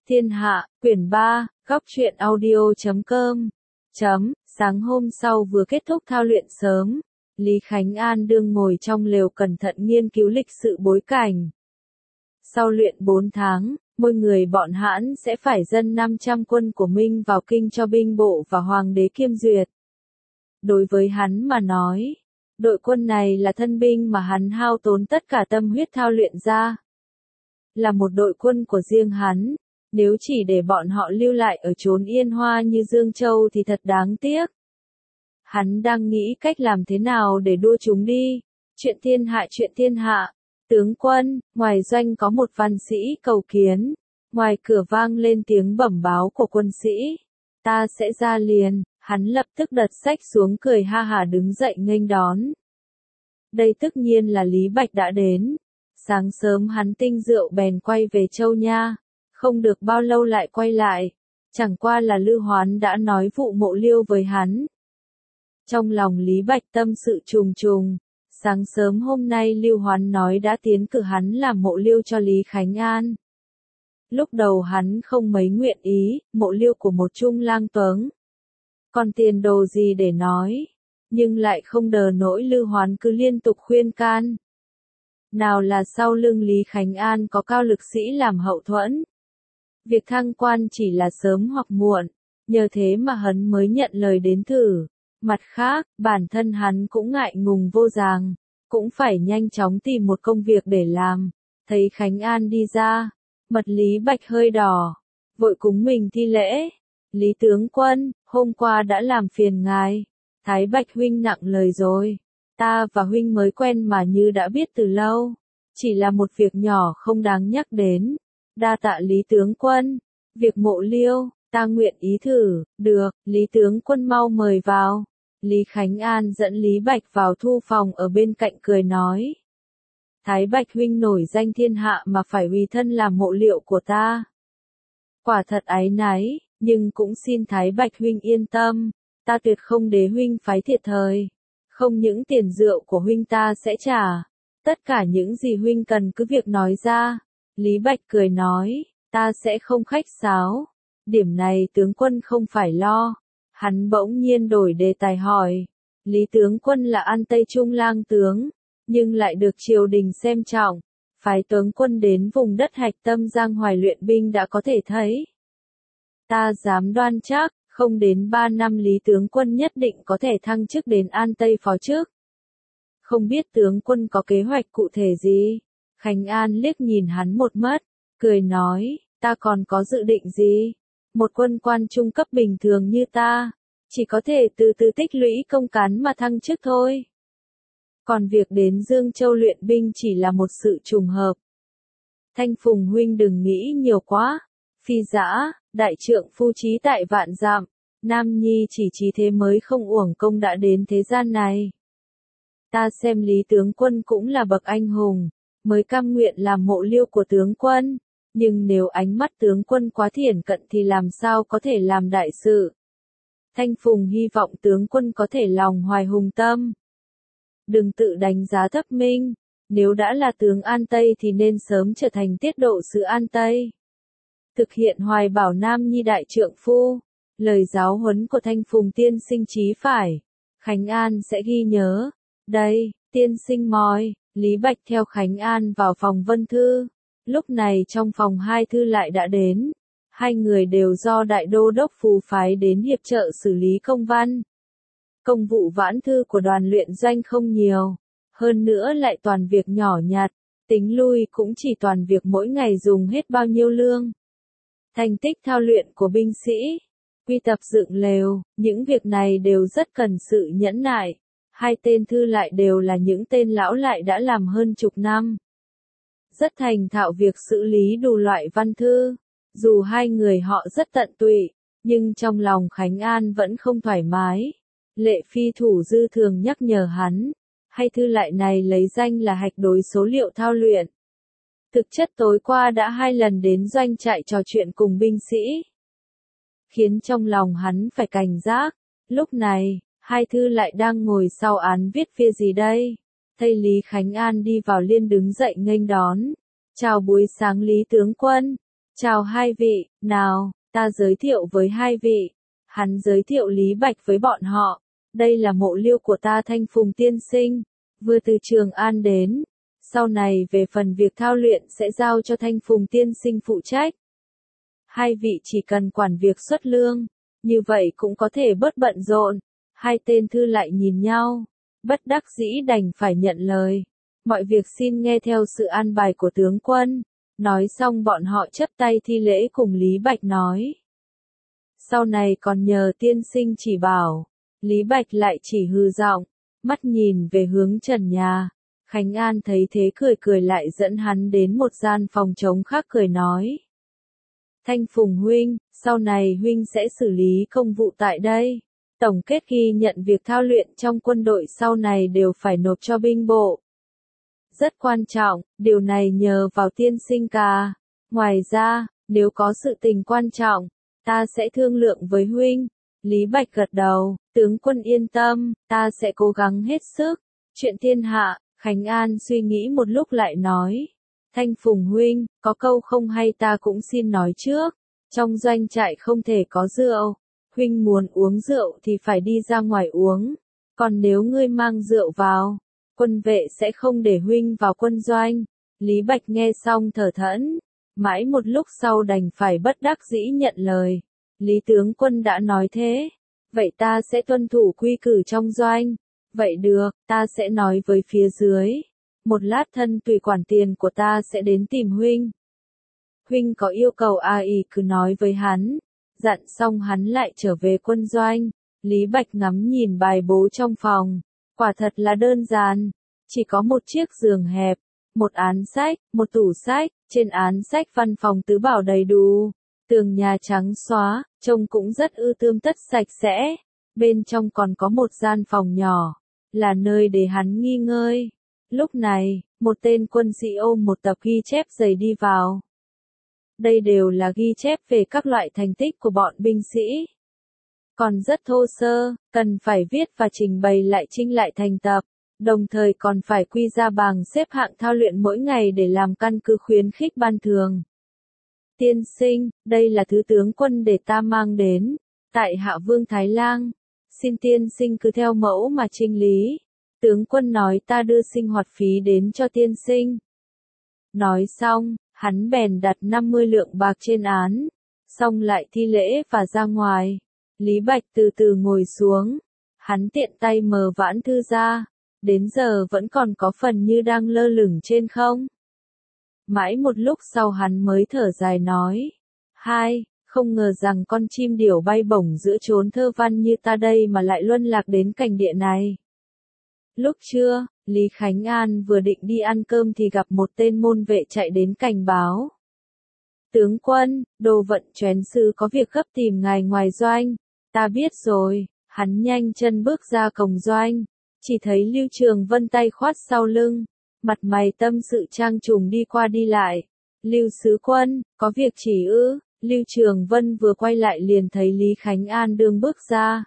Thiên Hạ, quyển 3, góc truyện audio.com. Sáng hôm sau vừa kết thúc thao luyện sớm, Lý Khánh An đương ngồi trong lều cẩn thận nghiên cứu lịch sự bối cảnh. Sau luyện 4 tháng, mỗi người bọn Hãn sẽ phải dâng 500 quân của Minh vào kinh cho binh bộ và hoàng đế kiêm duyệt. Đối với hắn mà nói, đội quân này là thân binh mà hắn hao tốn tất cả tâm huyết thao luyện ra. Là một đội quân của riêng hắn, nếu chỉ để bọn họ lưu lại ở chốn yên hoa như Dương Châu thì thật đáng tiếc. Hắn đang nghĩ cách làm thế nào để đua chúng đi. Chuyện thiên hạ. Tướng quân, ngoài doanh có một văn sĩ cầu kiến. Ngoài cửa vang lên tiếng bẩm báo của quân sĩ. Ta sẽ ra liền. Hắn lập tức đặt sách xuống cười ha hả đứng dậy nghênh đón. Đây tất nhiên là Lý Bạch đã đến. Sáng sớm hắn tinh rượu bèn quay về Châu Nha. Không được bao lâu lại quay lại. Chẳng qua là Lư Hoán đã nói vụ Mộ Liêu với hắn. Trong lòng Lý Bạch tâm sự trùng trùng. Sáng sớm hôm nay Lư Hoán nói đã tiến cử hắn làm Mộ Liêu cho Lý Khánh An. Lúc đầu hắn không mấy nguyện ý, Mộ Liêu của một trung lang tuấn. Còn tiền đồ gì để nói. Nhưng lại không đờ nỗi Lư Hoán cứ liên tục khuyên can. Nào là sau lưng Lý Khánh An có cao lực sĩ làm hậu thuẫn. Việc thăng quan chỉ là sớm hoặc muộn, nhờ thế mà hắn mới nhận lời đến thử. Mặt khác, bản thân hắn cũng ngại ngùng vô dàng, cũng phải nhanh chóng tìm một công việc để làm. Thấy Khánh An đi ra, mặt Lý Bạch hơi đỏ, vội cúng mình thi lễ. Lý tướng quân, hôm qua đã làm phiền ngài. Thái Bạch huynh nặng lời rồi. Ta và huynh mới quen mà như đã biết từ lâu. Chỉ là một việc nhỏ không đáng nhắc đến. Đa tạ Lý tướng quân. Việc Mộ Liêu, ta nguyện ý thử. Được, Lý tướng quân mau mời vào. Lý Khánh An dẫn Lý Bạch vào thu phòng ở bên cạnh cười nói. Thái Bạch huynh nổi danh thiên hạ mà phải uy thân làm mộ liệu của ta. Quả thật áy náy, nhưng cũng xin Thái Bạch huynh yên tâm. Ta tuyệt không để huynh phái thiệt thời. Không những tiền rượu của huynh ta sẽ trả. Tất cả những gì huynh cần cứ việc nói ra. Lý Bạch cười nói, ta sẽ không khách sáo. Điểm này tướng quân không phải lo. Hắn bỗng nhiên đổi đề tài hỏi. Lý tướng quân là An Tây Trung lang tướng, nhưng lại được triều đình xem trọng. Phái tướng quân đến vùng đất Hạch Tâm Giang Hoài luyện binh đã có thể thấy. Ta dám đoan chắc, không đến 3 năm Lý tướng quân nhất định có thể thăng chức đến An Tây phó chức. Không biết tướng quân có kế hoạch cụ thể gì? Khánh An liếc nhìn hắn một mắt, cười nói, ta còn có dự định gì? Một quân quan trung cấp bình thường như ta, chỉ có thể từ từ tích lũy công cán mà thăng chức thôi. Còn việc đến Dương Châu luyện binh chỉ là một sự trùng hợp. Thanh Phùng huynh đừng nghĩ nhiều quá. Phi dã, đại trượng phu trí tại vạn dặm, Nam Nhi chỉ trí thế mới không uổng công đã đến thế gian này. Ta xem Lý tướng quân cũng là bậc anh hùng, mới cam nguyện làm mộ liêu của tướng quân. Nhưng nếu ánh mắt tướng quân quá thiển cận thì làm sao có thể làm đại sự. Thanh Phùng hy vọng tướng quân có thể lòng hoài hùng tâm. Đừng tự đánh giá thấp mình. Nếu đã là tướng An Tây thì nên sớm trở thành tiết độ sứ An Tây. Thực hiện hoài bảo Nam Nhi đại trượng phu. Lời giáo huấn của Thanh Phùng tiên sinh chí phải. Khánh An sẽ ghi nhớ. Đây, tiên sinh moi. Lý Bạch theo Khánh An vào phòng Vân Thư. Lúc này trong phòng hai thư lại đã đến. Hai người đều do đại đô đốc Phù phái đến hiệp trợ xử lý công văn. Công vụ vãn thư của đoàn luyện doanh không nhiều. Hơn nữa lại toàn việc nhỏ nhặt. Tính lui cũng chỉ toàn việc mỗi ngày dùng hết bao nhiêu lương. Thành tích thao luyện của binh sĩ. Quy tập dựng lều. Những việc này đều rất cần sự nhẫn nại. Hai tên thư lại đều là những tên lão lại đã làm hơn chục năm. Rất thành thạo việc xử lý đủ loại văn thư. Dù hai người họ rất tận tụy, nhưng trong lòng Khánh An vẫn không thoải mái. Lệ Phi Thủ Dư thường nhắc nhở hắn, hay thư lại này lấy danh là hạch đối số liệu thao luyện. Thực chất tối qua đã 2 lần đến doanh trại trò chuyện cùng binh sĩ. Khiến trong lòng hắn phải cảnh giác. Lúc này, hai thư lại đang ngồi sau án viết phia gì đây? Thấy Lý Khánh An đi vào liền đứng dậy nghênh đón. Chào buổi sáng Lý tướng quân. Chào hai vị, nào, ta giới thiệu với hai vị. Hắn giới thiệu Lý Bạch với bọn họ. Đây là mộ liêu của ta Thanh Phùng tiên sinh, vừa từ Trường An đến. Sau này về phần việc thao luyện sẽ giao cho Thanh Phùng tiên sinh phụ trách. Hai vị chỉ cần quản việc xuất lương, như vậy cũng có thể bớt bận rộn. Hai tên thư lại nhìn nhau, bất đắc dĩ đành phải nhận lời. Mọi việc xin nghe theo sự an bài của tướng quân. Nói xong bọn họ chấp tay thi lễ cùng Lý Bạch nói. Sau này còn nhờ tiên sinh chỉ bảo. Lý Bạch lại chỉ hừ giọng, mắt nhìn về hướng trần nhà. Khánh An thấy thế cười cười lại dẫn hắn đến một gian phòng trống khác cười nói. Thanh Phùng huynh, sau này huynh sẽ xử lý công vụ tại đây. Tổng kết ghi nhận việc thao luyện trong quân đội sau này đều phải nộp cho binh bộ. Rất quan trọng, điều này nhờ vào tiên sinh cả. Ngoài ra, nếu có sự tình quan trọng, ta sẽ thương lượng với huynh. Lý Bạch gật đầu, tướng quân yên tâm, ta sẽ cố gắng hết sức. Chuyện thiên hạ, Khánh An suy nghĩ một lúc lại nói. Thanh Phùng huynh, có câu không hay ta cũng xin nói trước. Trong doanh trại không thể có rượu. Huynh muốn uống rượu thì phải đi ra ngoài uống. Còn nếu ngươi mang rượu vào, quân vệ sẽ không để huynh vào quân doanh. Lý Bạch nghe xong thở thẫn. Mãi một lúc sau đành phải bất đắc dĩ nhận lời. Lý tướng quân đã nói thế. Vậy ta sẽ tuân thủ quy củ trong doanh. Vậy được, ta sẽ nói với phía dưới. Một lát thân tùy quản tiền của ta sẽ đến tìm huynh. Huynh có yêu cầu cứ nói với hắn. Dặn xong hắn lại trở về quân doanh. Lý Bạch ngắm nhìn bài bố trong phòng. Quả thật là đơn giản. Chỉ có một chiếc giường hẹp, một án sách, một tủ sách. Trên án sách văn phòng tứ bảo đầy đủ. Tường nhà trắng xóa, trông cũng rất tươm tất sạch sẽ. Bên trong còn có một gian phòng nhỏ, là nơi để hắn nghỉ ngơi. Lúc này, một tên quân sĩ ôm một tập ghi chép dày đi vào. Đây đều là ghi chép về các loại thành tích của bọn binh sĩ. Còn rất thô sơ, cần phải viết và trình bày lại chinh lại thành tập. Đồng thời còn phải quy ra bảng xếp hạng thao luyện mỗi ngày để làm căn cứ khuyến khích ban thường. Tiên sinh, đây là thứ tướng quân để ta mang đến. Tại Hạ Vương Thái Lang. Xin tiên sinh cứ theo mẫu mà chinh lý. Tướng quân nói ta đưa sinh hoạt phí đến cho tiên sinh. Nói xong, hắn bèn đặt 50 lượng bạc trên án. Xong lại thi lễ và ra ngoài. Lý Bạch từ từ ngồi xuống. Hắn tiện tay mở vãn thư ra. Đến giờ vẫn còn có phần như đang lơ lửng trên không. Mãi một lúc sau hắn mới thở dài nói. Không ngờ rằng con chim điểu bay bổng giữa chốn thơ văn như ta đây mà lại luân lạc đến cảnh địa này. Lúc trưa, Lý Khánh An vừa định đi ăn cơm thì gặp một tên môn vệ chạy đến cảnh báo. Tướng quân, Đồ Vận Chén Sư có việc gấp tìm ngài ngoài doanh. Ta biết rồi, hắn nhanh chân bước ra cổng doanh. Chỉ thấy Lưu Trường Vân tay khoát sau lưng. Mặt mày tâm sự trang trùng đi qua đi lại. Lưu sứ quân, có việc chỉ ư? Lưu Trường Vân vừa quay lại liền thấy Lý Khánh An đương bước ra.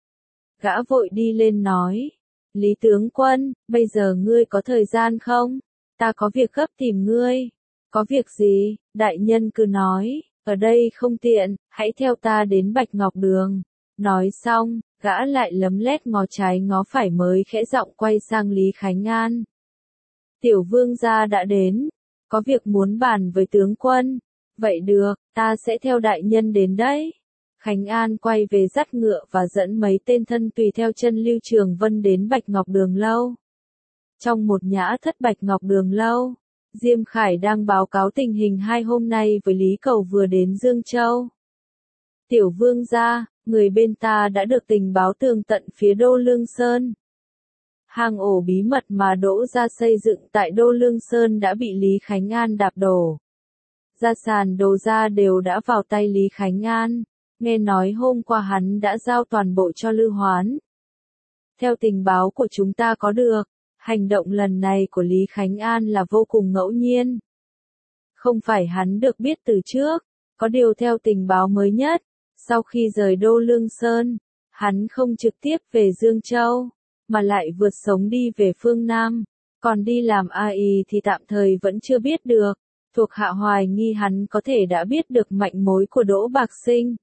Gã vội đi lên nói. Lý tướng quân, bây giờ ngươi có thời gian không? Ta có việc gấp tìm ngươi. Có việc gì? Đại nhân cứ nói, ở đây không tiện, hãy theo ta đến Bạch Ngọc Đường. Nói xong, gã lại lấm lét ngó trái ngó phải mới khẽ giọng quay sang Lý Khánh An. Tiểu vương gia đã đến, có việc muốn bàn với tướng quân. Vậy được, ta sẽ theo đại nhân đến đấy. Khánh An quay về dắt ngựa và dẫn mấy tên thân tùy theo chân Lưu Trường Vân đến Bạch Ngọc Đường lâu. Trong một nhã thất Bạch Ngọc Đường lâu, Diêm Khải đang báo cáo tình hình 2 hôm nay với Lý Cầu vừa đến Dương Châu. Tiểu vương gia, người bên ta đã được tình báo tường tận phía Đô Lương Sơn. Hang ổ bí mật mà Đỗ gia xây dựng tại Đô Lương Sơn đã bị Lý Khánh An đạp đổ. Gia sản Đồ gia đều đã vào tay Lý Khánh An. Nghe nói hôm qua hắn đã giao toàn bộ cho Lư Hoán. Theo tình báo của chúng ta có được, hành động lần này của Lý Khánh An là vô cùng ngẫu nhiên. Không phải hắn được biết từ trước, có điều theo tình báo mới nhất, sau khi rời Đô Lương Sơn, hắn không trực tiếp về Dương Châu, mà lại vượt sống đi về phương Nam, còn đi làm AI thì tạm thời vẫn chưa biết được. Thuộc hạ hoài nghi hắn có thể đã biết được manh mối của Đỗ Bạc Sinh.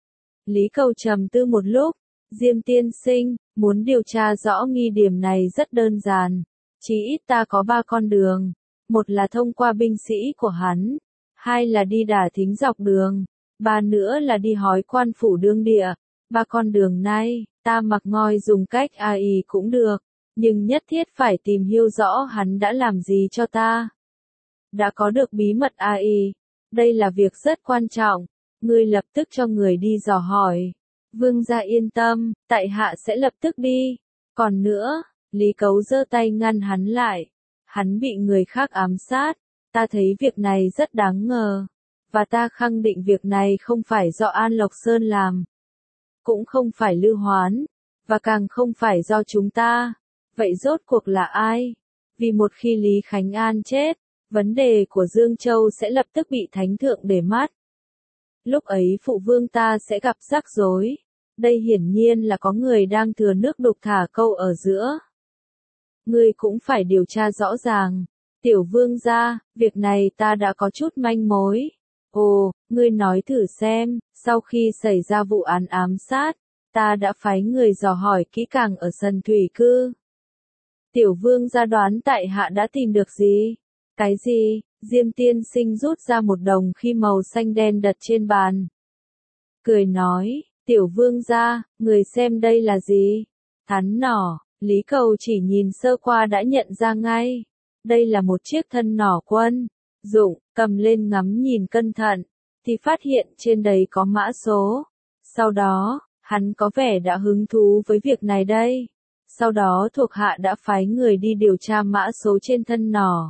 Lý Cầu trầm tư một lúc, Diêm tiên sinh, muốn điều tra rõ nghi điểm này rất đơn giản. Chỉ ít ta có 3 con đường. Một là thông qua binh sĩ của hắn. 2 là đi đả thính dọc đường. 3 nữa là đi hói quan phủ đương địa. 3 con đường này, ta mặc ngoi dùng cách AI cũng được. Nhưng nhất thiết phải tìm hiểu rõ hắn đã làm gì cho ta. Đã có được bí mật AI. Đây là việc rất quan trọng. Ngươi lập tức cho người đi dò hỏi. Vương gia yên tâm, tại hạ sẽ lập tức đi. Còn nữa, Lý Cấu giơ tay ngăn hắn lại. Hắn bị người khác ám sát. Ta thấy việc này rất đáng ngờ. Và ta khẳng định việc này không phải do An Lộc Sơn làm. Cũng không phải Lư Hoán. Và càng không phải do chúng ta. Vậy rốt cuộc là ai? Vì một khi Lý Khánh An chết, vấn đề của Dương Châu sẽ lập tức bị Thánh Thượng để mắt. Lúc ấy phụ vương ta sẽ gặp rắc rối. Đây hiển nhiên là có người đang thừa nước đục thả câu ở giữa. Ngươi cũng phải điều tra rõ ràng. Tiểu vương gia, việc này ta đã có chút manh mối. Ồ, ngươi nói thử xem, sau khi xảy ra vụ án ám sát, ta đã phái người dò hỏi kỹ càng ở sân thủy cư. Tiểu vương gia đoán tại hạ đã tìm được gì? Cái gì? Diêm tiên sinh rút ra một đồng khi màu xanh đen đặt trên bàn. Cười nói, tiểu vương gia, người xem đây là gì? Thắn nỏ, Lý Cầu chỉ nhìn sơ qua đã nhận ra ngay. Đây là một chiếc thân nỏ quân. Dụng, cầm lên ngắm nhìn cẩn thận, thì phát hiện trên đấy có mã số. Sau đó, hắn có vẻ đã hứng thú với việc này đây. Sau đó thuộc hạ đã phái người đi điều tra mã số trên thân nỏ.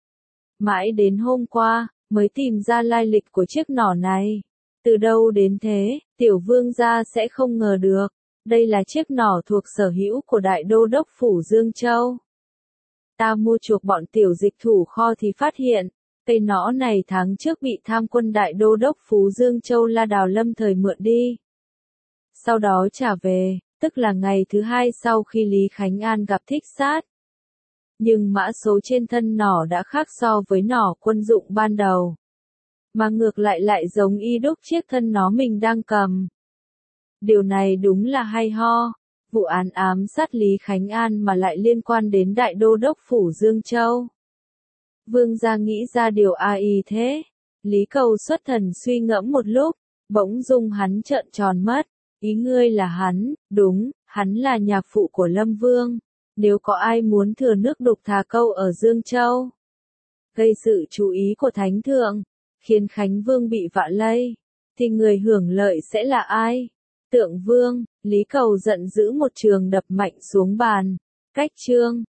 Mãi đến hôm qua, mới tìm ra lai lịch của chiếc nỏ này. Từ đâu đến thế, tiểu vương gia sẽ không ngờ được. Đây là chiếc nỏ thuộc sở hữu của đại đô đốc phủ Dương Châu. Ta mua chuộc bọn tiểu dịch thủ kho thì phát hiện, cây nỏ này tháng trước bị tham quân đại đô đốc phủ Dương Châu La Đào lâm thời mượn đi. Sau đó trả về, tức là ngày thứ 2 sau khi Lý Khánh An gặp thích sát. Nhưng mã số trên thân nỏ đã khác so với nỏ quân dụng ban đầu. Mà ngược lại giống y đúc chiếc thân nó mình đang cầm. Điều này đúng là hay ho. Vụ án ám sát Lý Khánh An mà lại liên quan đến đại đô đốc phủ Dương Châu. Vương gia nghĩ ra điều AI thế. Lý Cầu xuất thần suy ngẫm một lúc, bỗng dưng hắn trợn tròn mắt. Ý ngươi là hắn, đúng, hắn là nhạc phụ của Lâm Vương. Nếu có ai muốn thừa nước đục thả câu ở Dương Châu, gây sự chú ý của Thánh Thượng, khiến Khánh Vương bị vạ lây, thì người hưởng lợi sẽ là ai? Tượng Vương, Lý Cầu giận dữ một trường đập mạnh xuống bàn. Cách chương